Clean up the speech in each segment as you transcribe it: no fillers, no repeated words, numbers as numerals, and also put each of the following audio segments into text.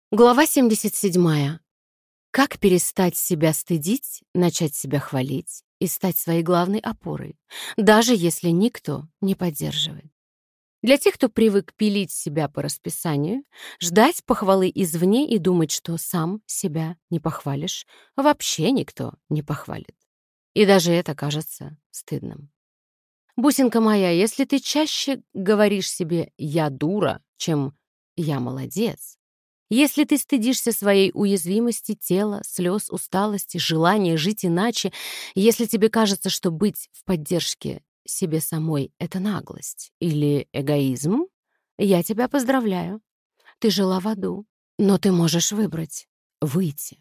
Глава 77. Как перестать себя стыдить, начать себя хвалить и стать своей главной опорой, даже если никто не поддерживает. Для тех, кто привык пилить себя по расписанию, ждать похвалы извне и думать, что сам себя не похвалишь, вообще никто не похвалит. И даже это кажется стыдным. Бусинка моя, если ты чаще говоришь себе «я дура», чем «я молодец», если ты стыдишься своей уязвимости, тела, слез, усталости, желания жить иначе, если тебе кажется, что быть в поддержке себе самой — это наглость или эгоизм, я тебя поздравляю. Ты жила в аду, но ты можешь выбрать — выйти.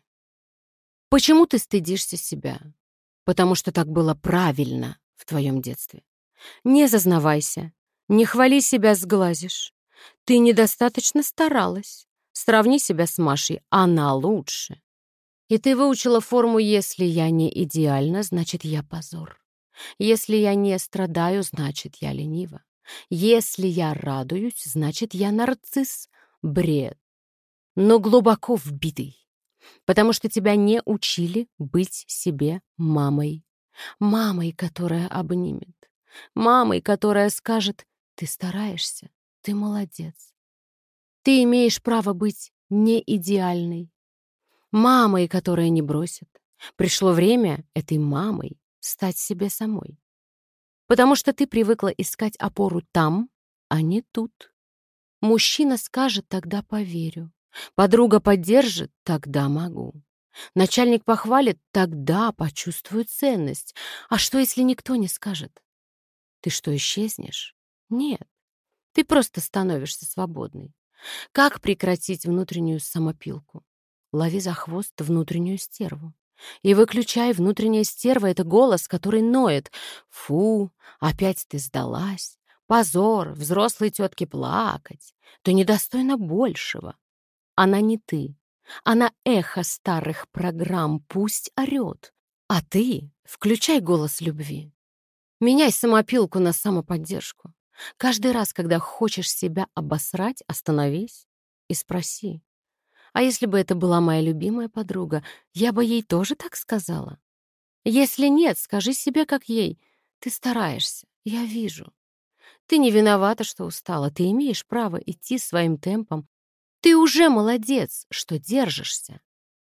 Почему ты стыдишься себя? Потому что так было правильно в твоем детстве. Не зазнавайся, не хвали себя, сглазишь. Ты недостаточно старалась. Сравни себя с Машей, она лучше. И ты выучила форму «если я не идеальна, значит, я позор». Если я не страдаю, значит, я ленива. Если я радуюсь, значит, я нарцисс. Бред, но глубоко вбитый, потому что тебя не учили быть себе мамой. Мамой, которая обнимет. Мамой, которая скажет: «Ты стараешься, ты молодец». Ты имеешь право быть не идеальной. Мамой, которая не бросит. Пришло время этой мамой стать себе самой. Потому что ты привыкла искать опору там, а не тут. Мужчина скажет, тогда поверю. Подруга поддержит, тогда могу. Начальник похвалит, тогда почувствую ценность. А что, если никто не скажет? Ты что, исчезнешь? Нет, ты просто становишься свободной. Как прекратить внутреннюю самопилку? Лови за хвост внутреннюю стерву. И выключай. Внутренняя стерва — это голос, который ноет. Фу, опять ты сдалась. Позор, взрослой тетке плакать. Ты недостойна большего. Она не ты. Она эхо старых программ, пусть орет. А ты включай голос любви. Меняй самопилку на самоподдержку. Каждый раз, когда хочешь себя обосрать, остановись и спроси: а если бы это была моя любимая подруга, я бы ей тоже так сказала? Если нет, скажи себе, как ей: ты стараешься, я вижу. Ты не виновата, что устала, ты имеешь право идти своим темпом. Ты уже молодец, что держишься.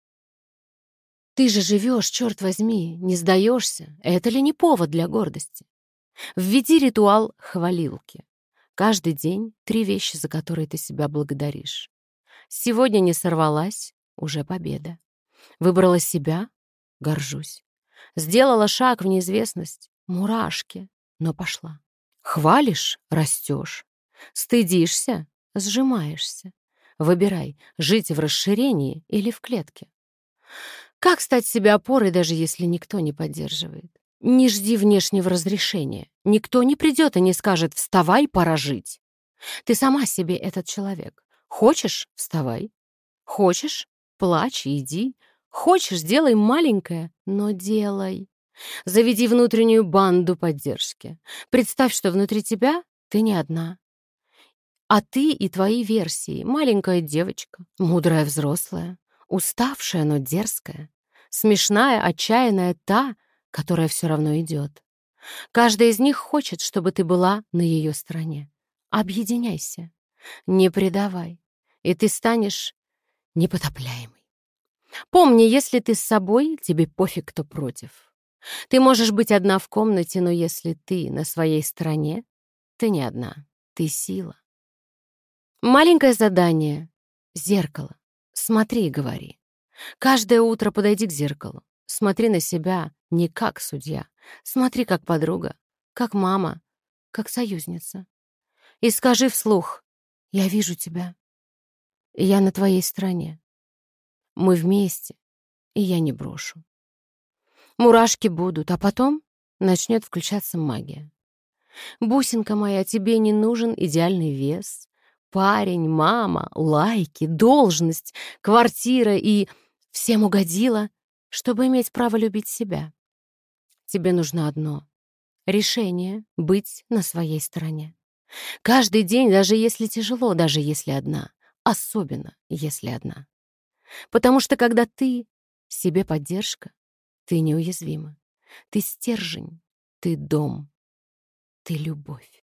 Ты же живешь, черт возьми, не сдаешься. Это ли не повод для гордости? Введи ритуал хвалилки. Каждый день 3 вещи, за которые ты себя благодаришь. Сегодня не сорвалась — уже победа. Выбрала себя — горжусь. Сделала шаг в неизвестность — мурашки, но пошла. Хвалишь — растешь. Стыдишься — сжимаешься. Выбирай, жить в расширении или в клетке. Как стать себе опорой, даже если никто не поддерживает? Не жди внешнего разрешения. Никто не придет и не скажет: «Вставай, пора жить». Ты сама себе этот человек. Хочешь — вставай. Хочешь — плачь и иди. Хочешь — делай маленькое, но делай. Заведи внутреннюю банду поддержки. Представь, что внутри тебя ты не одна. А ты и твои версии. Маленькая девочка, мудрая взрослая, уставшая, но дерзкая, смешная, отчаянная, та, которая все равно идет. Каждая из них хочет, чтобы ты была на ее стороне. Объединяйся, не предавай, и ты станешь непотопляемой. Помни, если ты с собой, тебе пофиг, кто против. Ты можешь быть одна в комнате, но если ты на своей стороне, ты не одна, ты сила. Маленькое задание. Зеркало. Смотри и говори. Каждое утро подойди к зеркалу. Смотри на себя не как судья. Смотри как подруга, как мама, как союзница. И скажи вслух: «Я вижу тебя. И я на твоей стороне. Мы вместе, и я не брошу». Мурашки будут, а потом начнет включаться магия. Бусинка моя, тебе не нужен идеальный вес, парень, мама, лайки, должность, квартира и всем угодила, чтобы иметь право любить себя. Тебе нужно одно — решение быть на своей стороне. Каждый день, даже если тяжело, даже если одна, особенно если одна. Потому что когда ты себе поддержка, ты неуязвима. Ты стержень, ты дом, ты любовь.